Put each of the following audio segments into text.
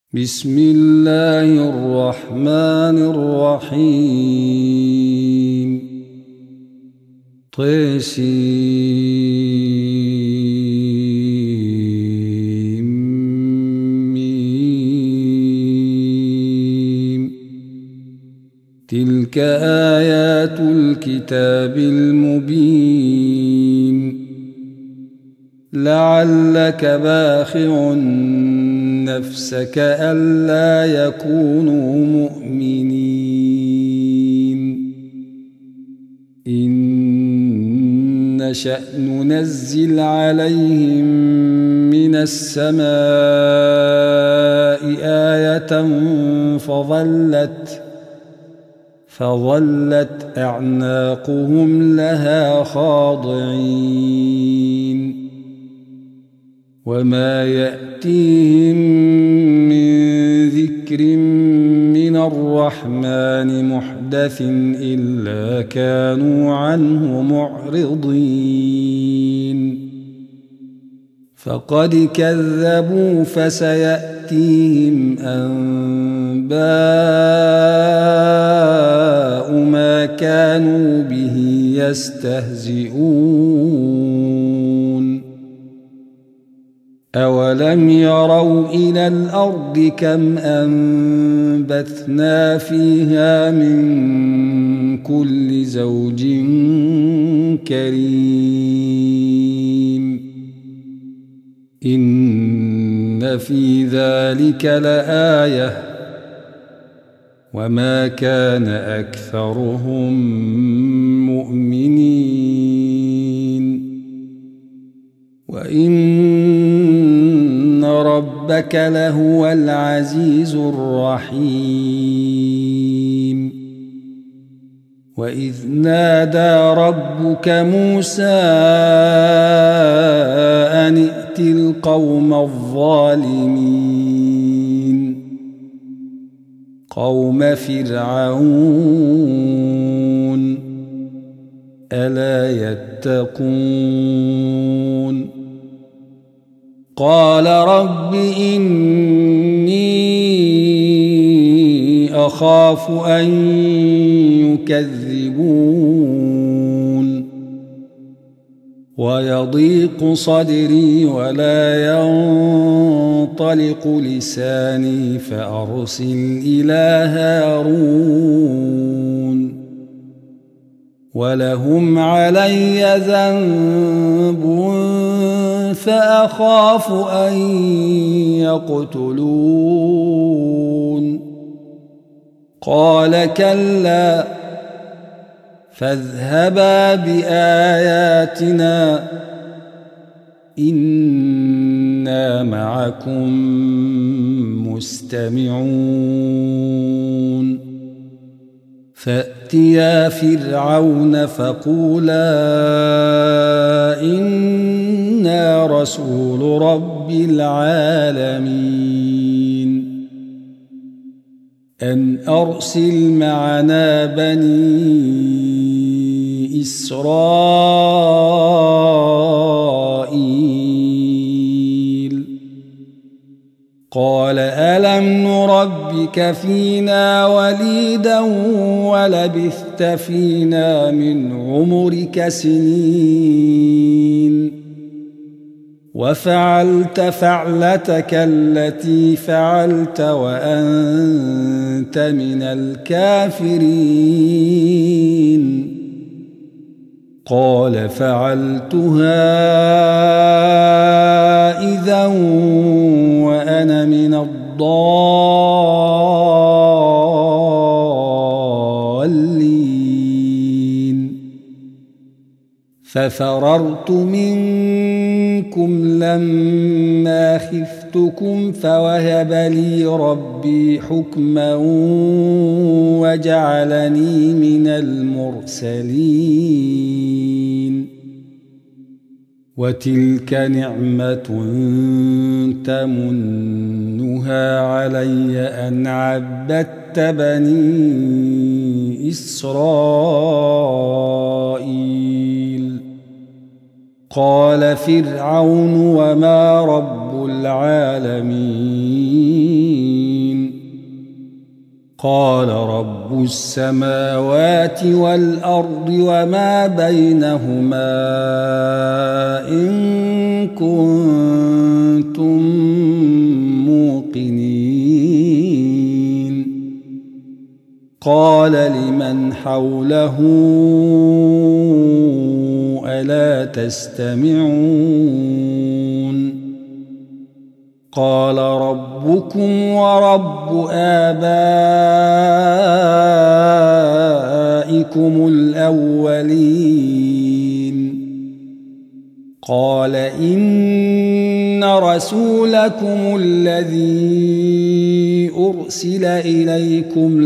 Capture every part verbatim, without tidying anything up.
بسم الله الرحمن الرحيم. طسيم. تلك آيات الكتاب المبين. لعلك باخع نفسك ألا يكونوا مؤمنين إن نشأ ننزل عليهم من السماء آية فظلت فظلت أعناقهم لها خاضعين وما يأتيهم من ذكر من الرحمن محدث إلا كانوا عنه معرضين فقد كذبوا فسيأتيهم أنباء ما كانوا به يستهزئون أولم يروا إلى الأرض كم أنبتنا فيها من كل زوج كريم إن في ذلك لآية وما كان أكثرهم مؤمنين وإن ربك لهو العزيز الرحيم. وإذ نادى ربك موسى أن ائت القوم الظالمين قوم فرعون ألا يتقون قال رب إني أخاف أن يكذبون ويضيق صدري ولا ينطلق لساني فأرسل إلى هارون ولهم علي ذنب فأخاف أن يقتلون قال كلا فاذهبا بآياتنا إنا معكم مستمعون فأتيا فرعون فقولا إنا رسول رب العالمين أن أرسل معنا بني إسرائيل قال ألم نربك فينا وليدا ولبثت فينا من عمرك سنين وفعلت فعلتك التي فعلت وأنت من الكافرين قال فعلتها إذا وأنا من الضالين ففررت منكم لما خفتكم فوهب لي ربي حكما وجعلني من المرسلين وتلك نعمة تمنها علي أن عبدت بني إسرائيل قال فرعون وما رب العالمين قال رب السماوات والأرض وما بينهما إن كنتم موقنين قال لمن حوله ألا تستمعون قال ربكم ورب آبائكم الأولين قال إن رسولكم الذي أرسل إليكم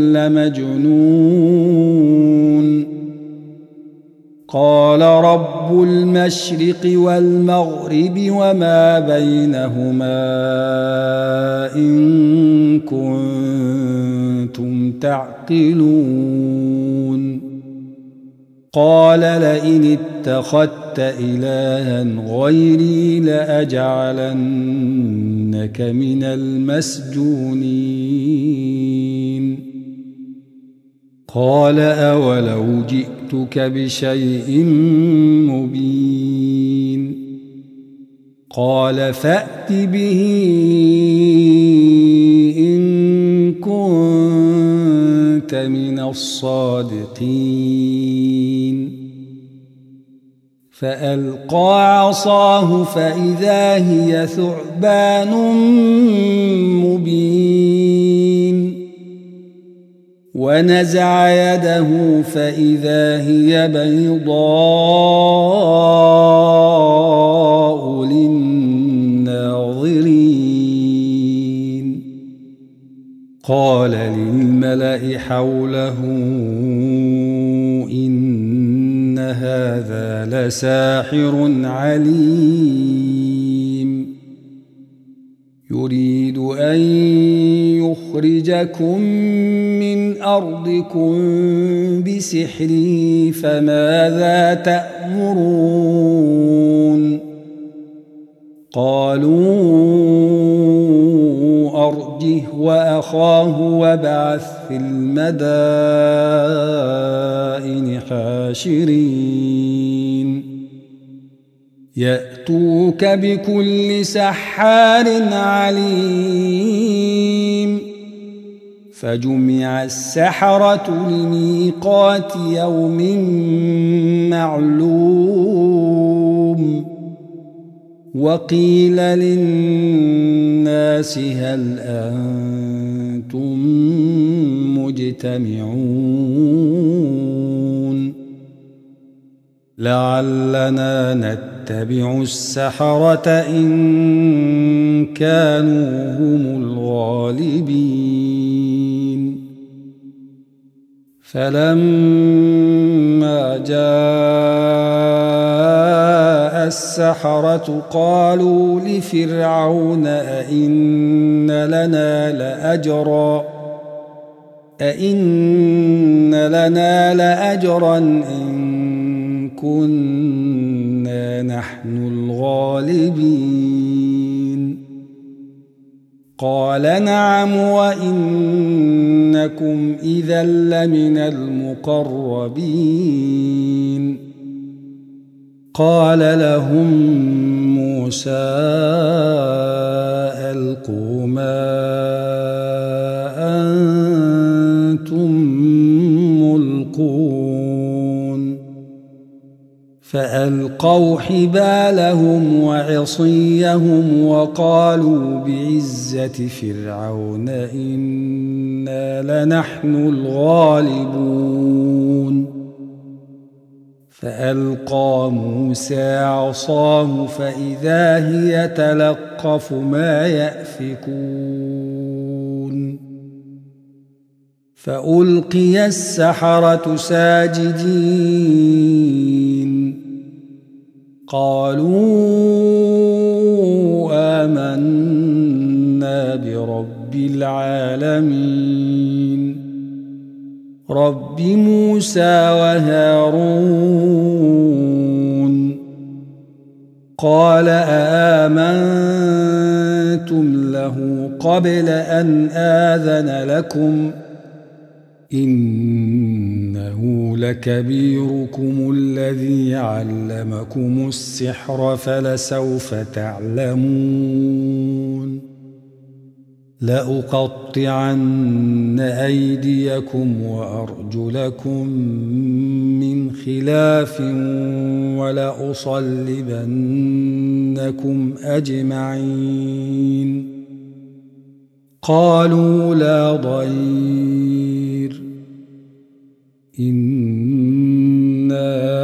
لمجنون قال رب المشرق والمغرب وما بينهما إن كنتم تعقلون قال لئن اتخذت إلها غيري لأجعلنك من المسجونين قال أولو جئتك بشيء مبين قال فأت به إن كنت من الصادقين فألقى عصاه فإذا هي ثعبان مبين ونزع يده فإذا هي بيضاء للناظرين قال للملأ حوله إن هذا لساحر عليم يريد أن يخرجكم من أرضكم بسحره فماذا تأمرون قالوا أرجه وأخاه وابعث في المدائن حاشرين يأتوك بكل سحار عليم فجمع السحرة لميقات يوم معلوم وقيل للناس هل أنتم مجتمعون لعلنا نتبع السحرة إن كانوا هم الغالبين فلما جاء السحرة قالوا لفرعون أئن لنا لأجرا أئن لنا لأجرا إن كنا نحن الغالبين قال نعم وإنكم إذا لمن المقربين قال لهم موسى ألقوا ما أنتم ملقون فألقوا حبالهم وعصيهم وقالوا بعزة فرعون إنا لنحن الغالبون فألقى موسى عصاه فإذا هي تلقف ما يأفكون فألقي السحرة ساجدين قالوا آمنا برب العالمين رب موسى وهارون قال آمنتم له قبل أن آذن لكم إنه لكبيركم الذي علمكم السحر فلسوف تعلمون لأقطعن أيديكم وأرجلكم من خلاف ولأصلبنكم أجمعين قالوا لا ضير إنا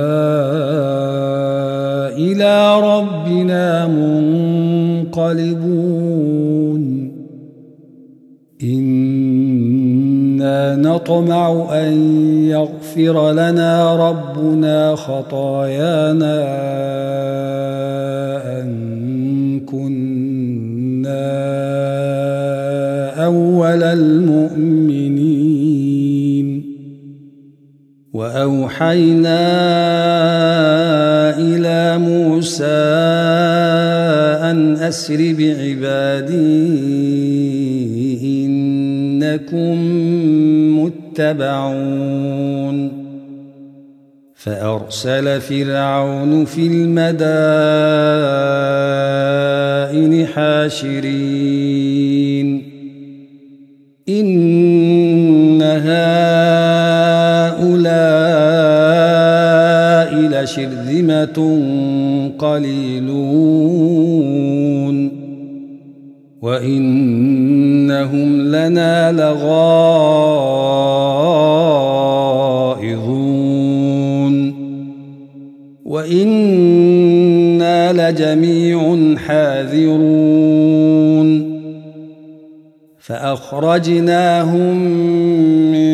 إلى ربنا منقلبون إنا نطمع أن يغفر لنا ربنا خطايانا أن كنا أول المؤمنين وأوحينا إلى موسى أن أسر بعبادي إنكم متبعون فأرسل فرعون في المدائن حاشرين إن هؤلاء لشرذمة قليلون وإنهم لنا لغائظون وإنا لجميع حاذرون فأخرجناهم من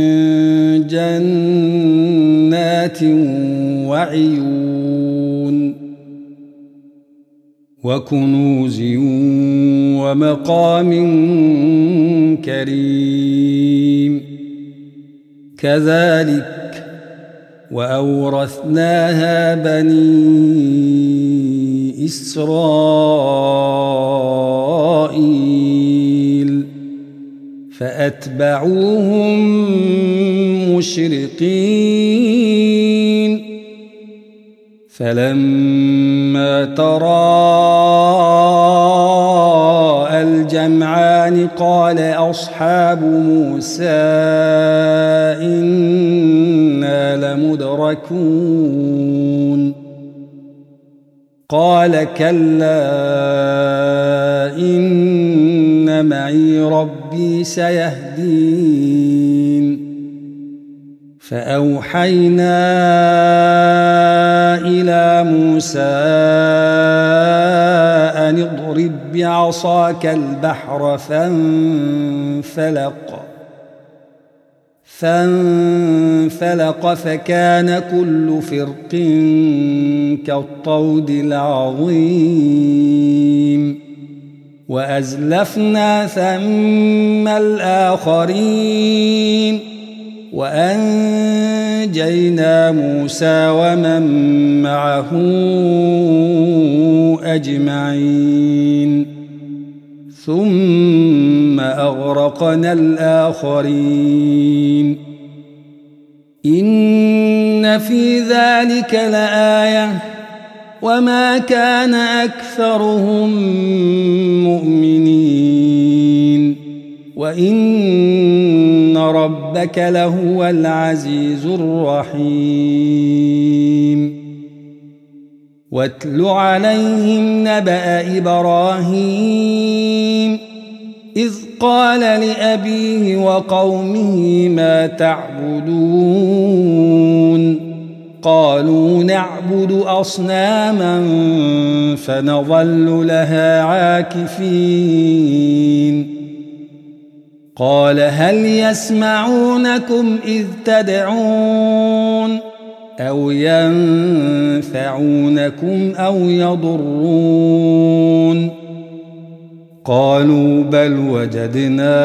جنات وعيون وكنوز ومقام كريم كذلك وأورثناها بني إسرائيل فأتبعوهم مشرقين فلما تراءى الجمعان قال أصحاب موسى إنا لمدركون قال كلا إن معي ربي سيهدين فأوحينا إلى موسى أن اضرب بعصاك البحر فانفلق فانفلق فكان كل فرق كالطود العظيم وأزلفنا ثم الآخرين وأنجينا موسى ومن معه أجمعين ثم أغرقنا الآخرين إن في ذلك لآية وما كان أكثرهم مؤمنين وإن ربك لهو العزيز الرحيم واتل عليهم نبأ إبراهيم إذ قال لأبيه وقومه ما تعبدون قالوا نعبد أصناما فنظل لها عاكفين قال هل يسمعونكم إذ تدعون أو ينفعونكم أو يضرون قالوا بل وجدنا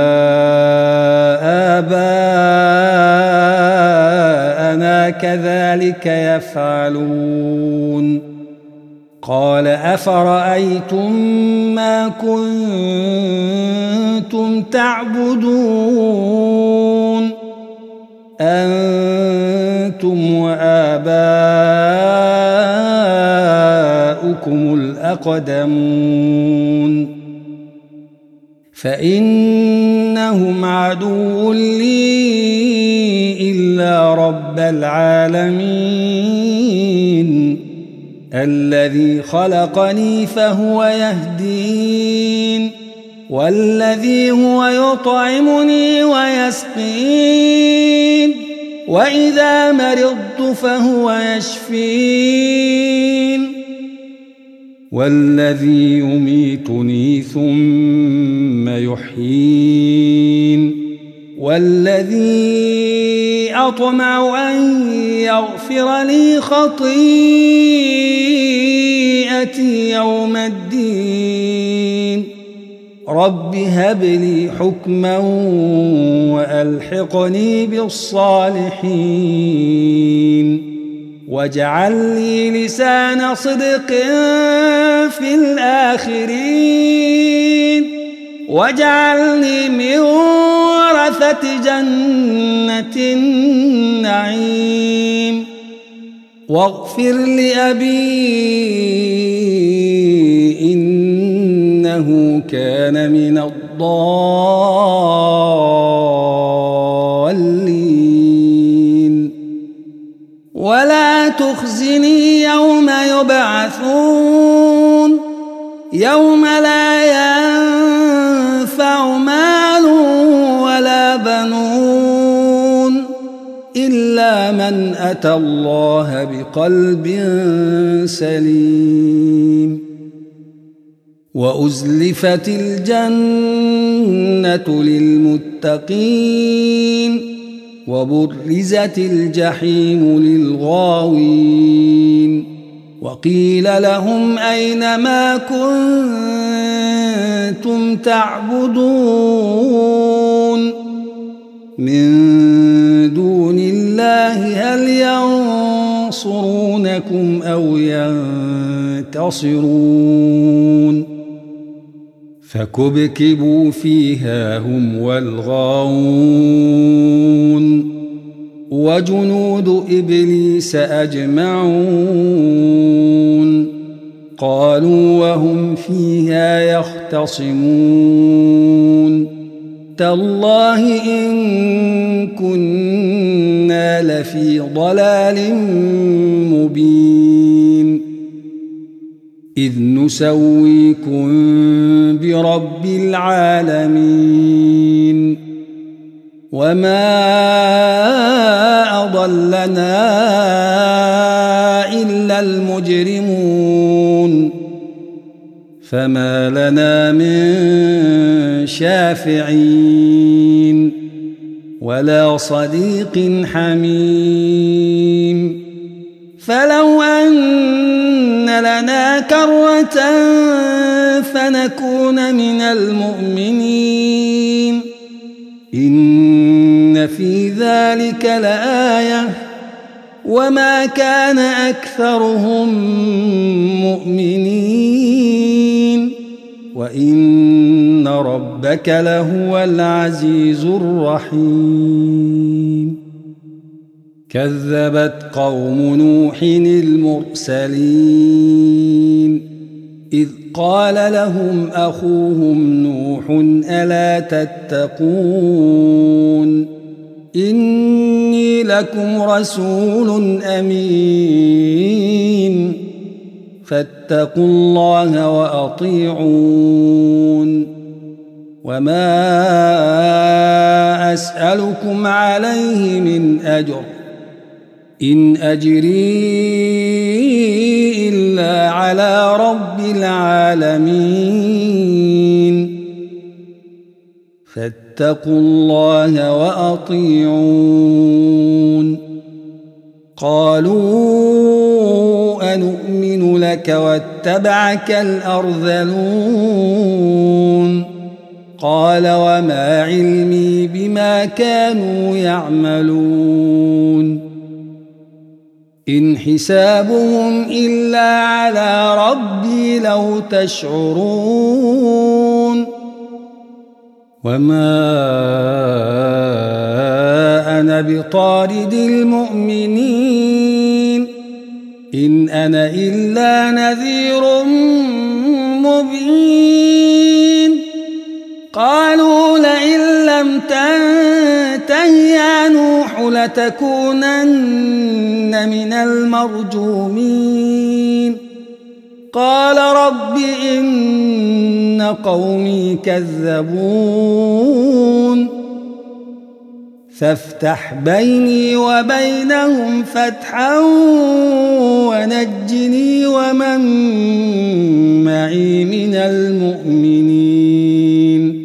آباءنا كذلك يفعلون قال أفرأيتم ما كنتم تعبدون أنتم وآباؤكم الأقدمون فإنهم عدو لي إلا رب العالمين الذي خلقني فهو يهدين والذي هو يطعمني ويسقين وإذا مرضت فهو يشفين والذي يميتني ثم يحيين والذي أطمع أن يغفر لي خطيئتي يوم الدين رب هب لي حكما وألحقني بالصالحين واجعل لي لسان صدق في الآخرين واجعلني من ورثة جنة النعيم واغفر لأبي إنه كان من الضالين ولا تخزني يوم يبعثون يوم لا ينفع مال ولا بنون إلا من أتى الله بقلب سليم وأزلفت الجنة للمتقين وبرزت الجحيم للغاوين وقيل لهم أين ما كنتم تعبدون من دون الله هل ينصرونكم أو ينتصرون فكبكبوا فيها هم والغاوون وجنود إبليس أجمعون قالوا وهم فيها يختصمون تالله إن كنا لفي ضلال مبين إذ نسويكم برب العالمين وما أضلنا إلا المجرمون فما لنا من شافعين ولا صديق حميم فلو أن لنا كرة فنكون من المؤمنين إن في ذلك لآية وما كان أكثرهم مؤمنين وإن ربك لهو العزيز الرحيم كذبت قوم نوح المرسلين إذ قال لهم أخوهم نوح ألا تتقون إني لكم رسول أمين فاتقوا الله وأطيعون وما أسألكم عليه من أجر إن أجري إلا على رب العالمين فاتقوا الله وأطيعون قالوا أنؤمن لك واتبعك الأرذلون قال وما علمي بما كانوا يعملون إن حسابهم إلا على ربي لو تشعرون وما أنا بطارد بطارد المؤمنين إن أنا إلا نذير مبين قالوا لئن لم تنته يا نوح لتكونن من المرجومين قال رب إن قومي كذبون فافتح بيني وبينهم فتحا ونجني ومن معي من المؤمنين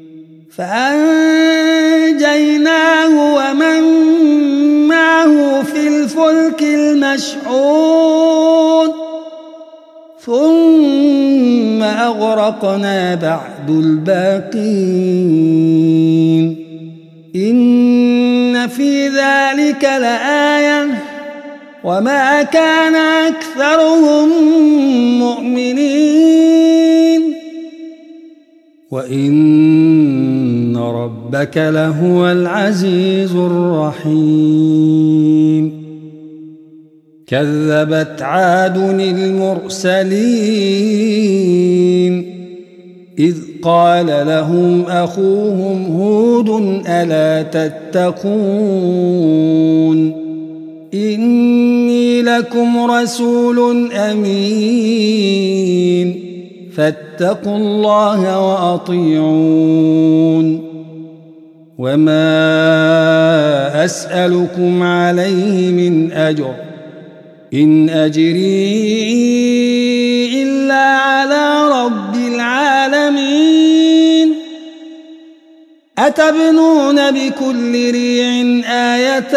فأنجيناه ومن معه في الفلك المشحون ثم أغرقنا بعد الباقين إن في ذلك لآية وما كان أكثرهم مؤمنين وإن ربك لهو العزيز الرحيم كذبت عاد المرسلين إذ قال لهم أخوهم هود ألا تتقون إني لكم رسول أمين فاتقوا الله وأطيعون وما أسألكم عليه من أجر إن أجري إلا على رب العالمين أتبنون بكل ريع آية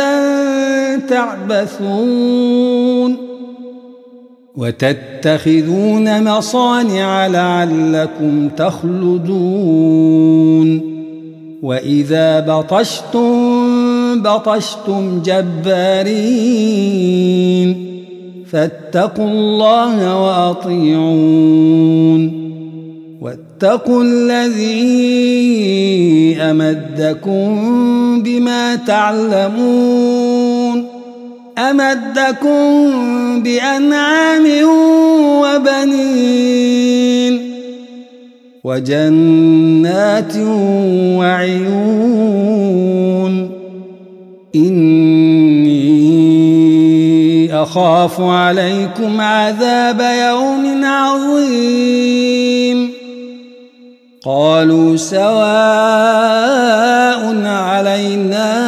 تعبثون وتتخذون مصانع لعلكم تخلدون وإذا بطشتم بطشتم جبارين فاتقوا الله وأطيعون واتقوا الذي أمدكم بما تعلمون أمدكم بأنعام وبنين وجنات وعيون إني أخاف عليكم عذاب يوم عظيم قالوا سواء علينا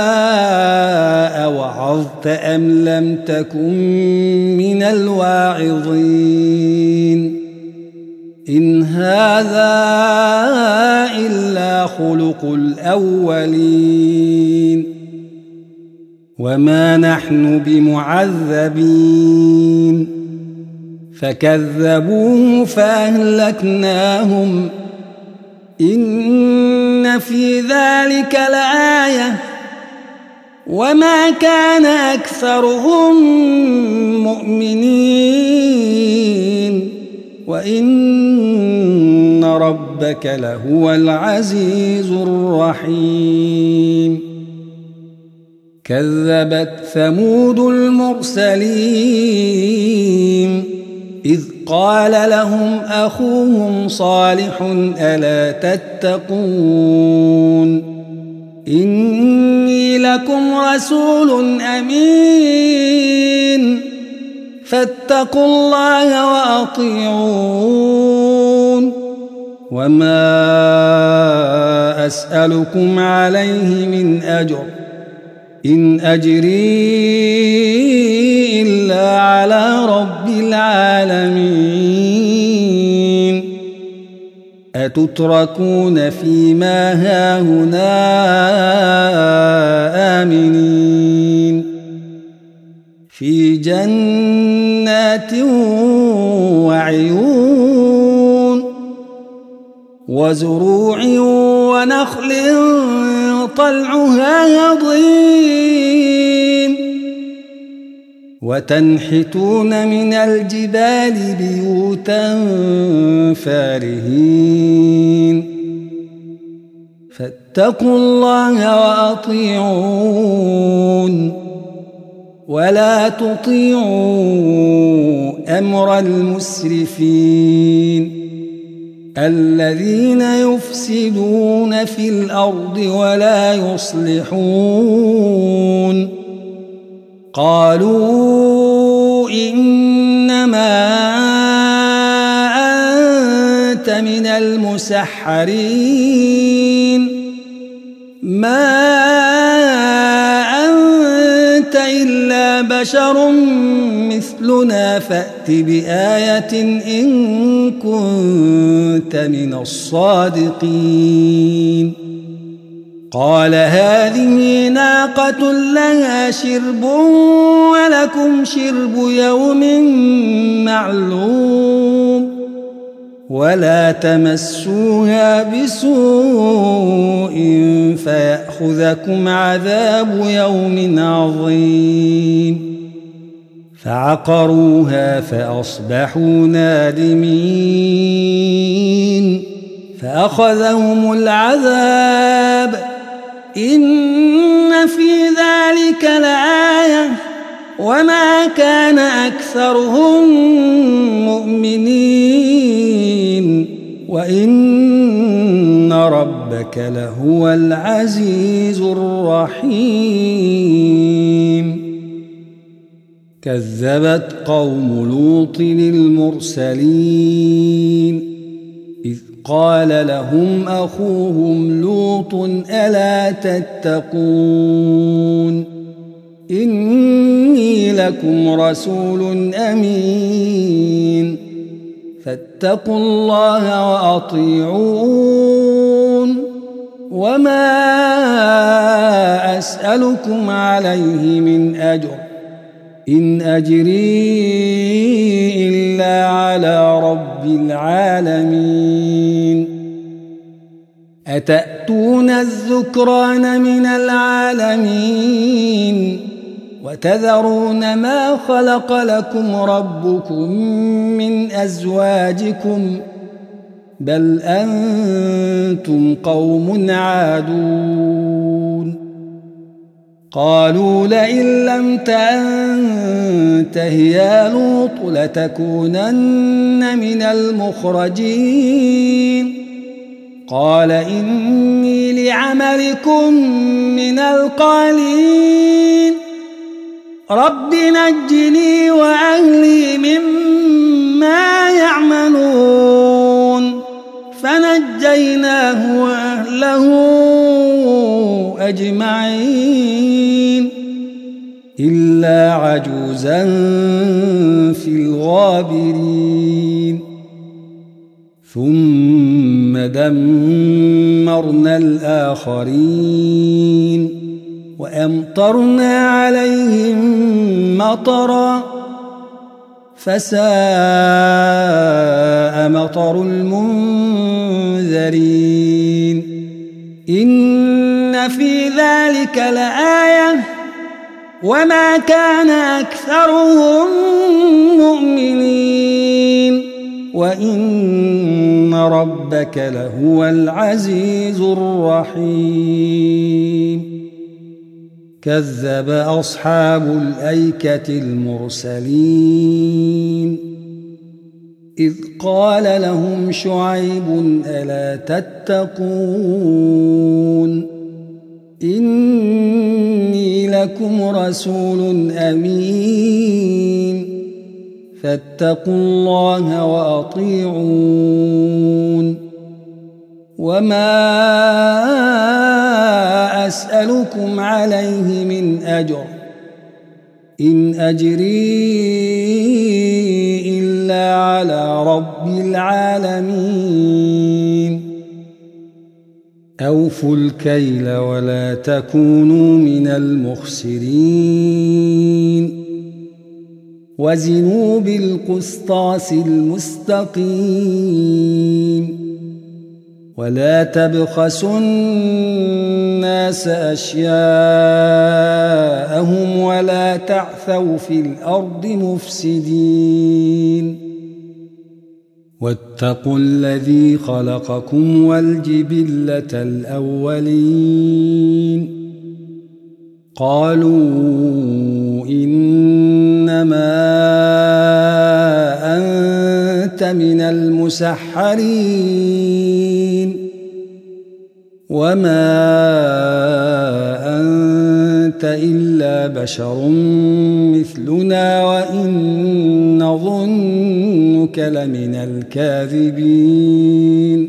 أوعظت أم لم تكن من الواعظين إن هذا إلا خلق الأولين وما نحن بمعذبين فكذبوه فأهلكناهم إن في ذلك لآية وما كان أكثرهم مؤمنين وإن ربك لهو العزيز الرحيم كذبت ثمود المرسلين إذ قال لهم أخوهم صالح ألا تتقون إني لكم رسول أمين فاتقوا الله وأطيعون وما أسألكم عليه من أجر إن أجري إلا على رب العالمين أتتركون فيما هاهنا آمنين في جنات وعيون وزروع ونخل طلعها هضيم وتنحتون من الجبال بيوتا فارهين فاتقوا الله وأطيعون ولا تطيعوا أمر المسرفين الذين يفسدون في الأرض ولا يصلحون. قالوا إنما أنت من المسحرين ما أنت إلا بشر مثلنا فأت بآية إن كنت من الصادقين. قال هذه ناقة لها شرب ولكم شرب يوم معلوم ولا تمسوها بسوء فيأخذكم عذاب يوم عظيم. فعقروها فأصبحوا نادمين فأخذهم العذاب إن في ذلك لآية وما كان أكثرهم مؤمنين وإن ربك لهو العزيز الرحيم. كذبت قوم لوط المرسلين إذ قال لهم أخوهم لوط ألا تتقون إني لكم رسول أمين فاتقوا الله وأطيعون وما أسألكم عليه من أجر إن أجري إلا على رب العالمين. أتأتون الذكران من العالمين وتذرون ما خلق لكم ربكم من أزواجكم بل أنتم قوم عادون. قالوا لئن لم تنته يا لوط لتكونن من المخرجين. قال إني لعملكم من القالين رب نجني وأهلي مما يعملون. فنجيناه وأهله أجمعين إلا عجوزا في الغابرين. ثم دمرنا الآخرين وأمطرنا عليهم مطرا فساء مطر المنذرين. إن في ذلك لآية وما كان أكثرهم مؤمنين وإن ربك لهو العزيز الرحيم. كذب أصحاب الأيكة المرسلين إذ قال لهم شعيب ألا تتقون إني لكم رسول أمين فاتقوا الله وأطيعون وما أسألكم عليه من أجر إن أجري إلا على رب العالمين. أوفوا الكيل ولا تكونوا من المخسرين وزنوا بالقسطاس المستقيم ولا تبخسوا الناس أشياءهم ولا تعثوا في الأرض مفسدين واتقوا الذي خلقكم والجبلة الأولين قالوا إنما أنت من المسحرين وما أنت إلا بشر مثلنا وإن نظنك لمن الكاذبين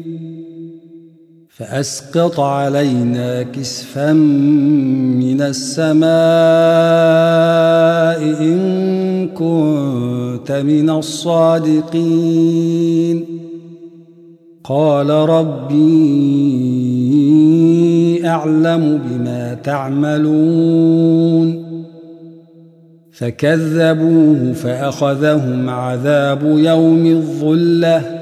فأسقط علينا كسفا من السماء إن كنت من الصادقين قال ربي أعلم بما تعملون فكذبوه فأخذهم عذاب يوم الظلة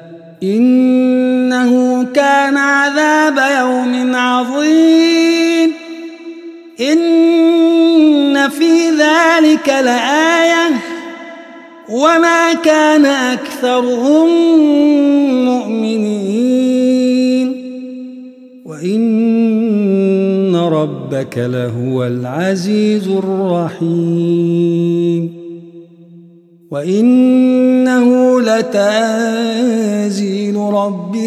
إنه كان عذاب يوم عظيم إن في ذلك لآية وما كان أكثرهم مؤمنين وإن ربك لهو العزيز الرحيم وإنه لتنزيل رب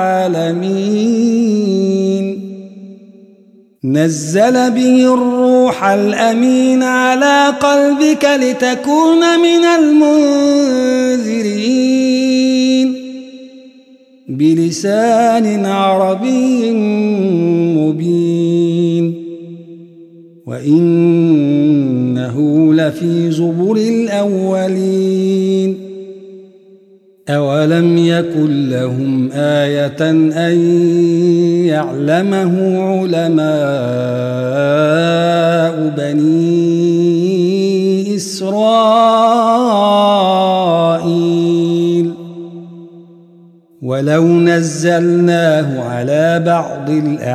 العالمين نزل به الروح الأمين على قلبك لتكون من المنذرين بلسان عربي مبين وإنه لفي زبر الأولين أولم يكن لهم آية أن يعلمه علماء بني إسرائيل ولو نزلناه على بعض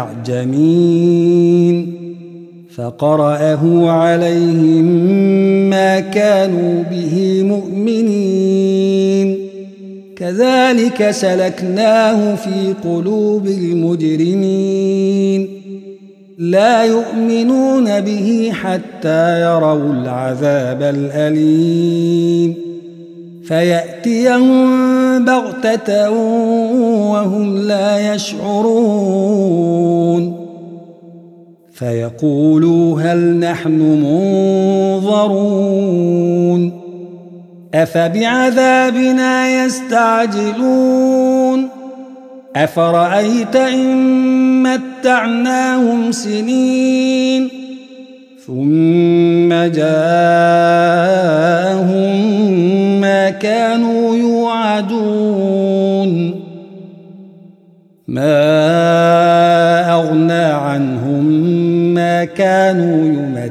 الأعجمين فقرأه عليهم ما كانوا به مؤمنين كذلك سلكناه في قلوب المجرمين لا يؤمنون به حتى يروا العذاب الأليم فيأتيهم بغتة وهم لا يشعرون فيقولوا هل نحن منظرون أفبعذابنا يستعجلون أفرأيت إن متعناهم سنين ثم جاءهم ما كانوا يوعدون ما أغنى عنهم ما كانوا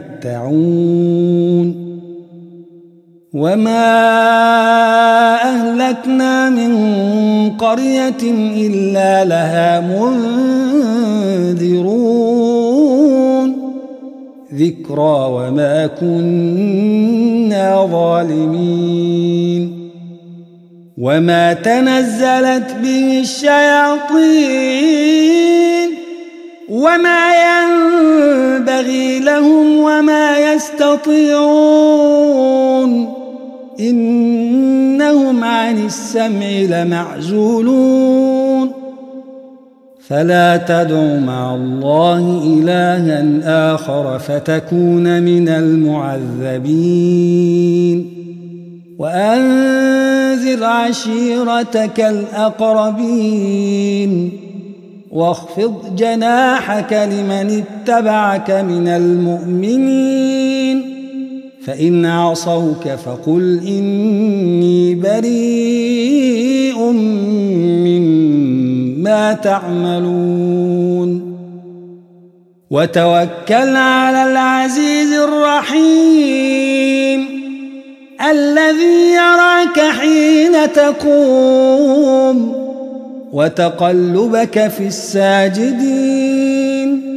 يمتعون وما أهلكنا من قرية إلا لها منذرون ذكرى وما كنا ظالمين وما تنزلت به الشياطين وما ينبغي لهم وما يستطيعون إنهم عن السمع لمعزولون فلا تدع مع الله إلها آخر فتكون من المعذبين وأنذر عشيرتك الأقربين واخفض جناحك لمن اتبعك من المؤمنين فإن عصوك فقل إني بريء مما تعملون وتوكل على العزيز الرحيم الذي يراك حين تقوم وتقلبك في الساجدين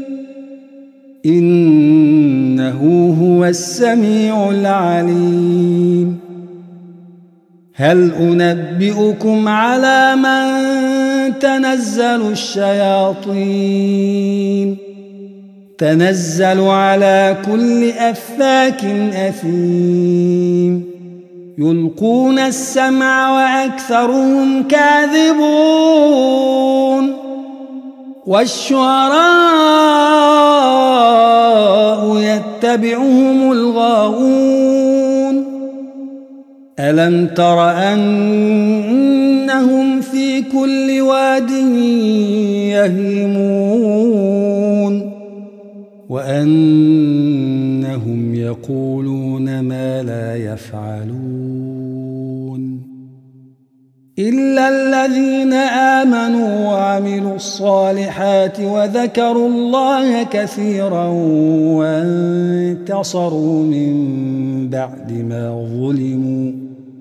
إنه هو السميع العليم هل أنبئكم على من تنزل الشياطين تنزل على كل أفاك أثيم يلقون السمع وأكثرهم كاذبون والشعراء يتبعهم الغاوون ألم تر أنهم في كل واد يهيمون وأنهم يقولون ما لا يفعلون إلا الذين آمنوا وعملوا الصالحات وذكروا الله كثيرا وانتصروا من بعد ما ظلموا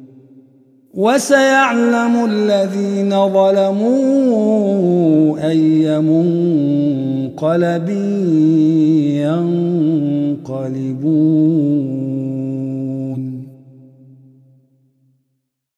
وسيعلم الذين ظلموا أي منقلب ينقلبون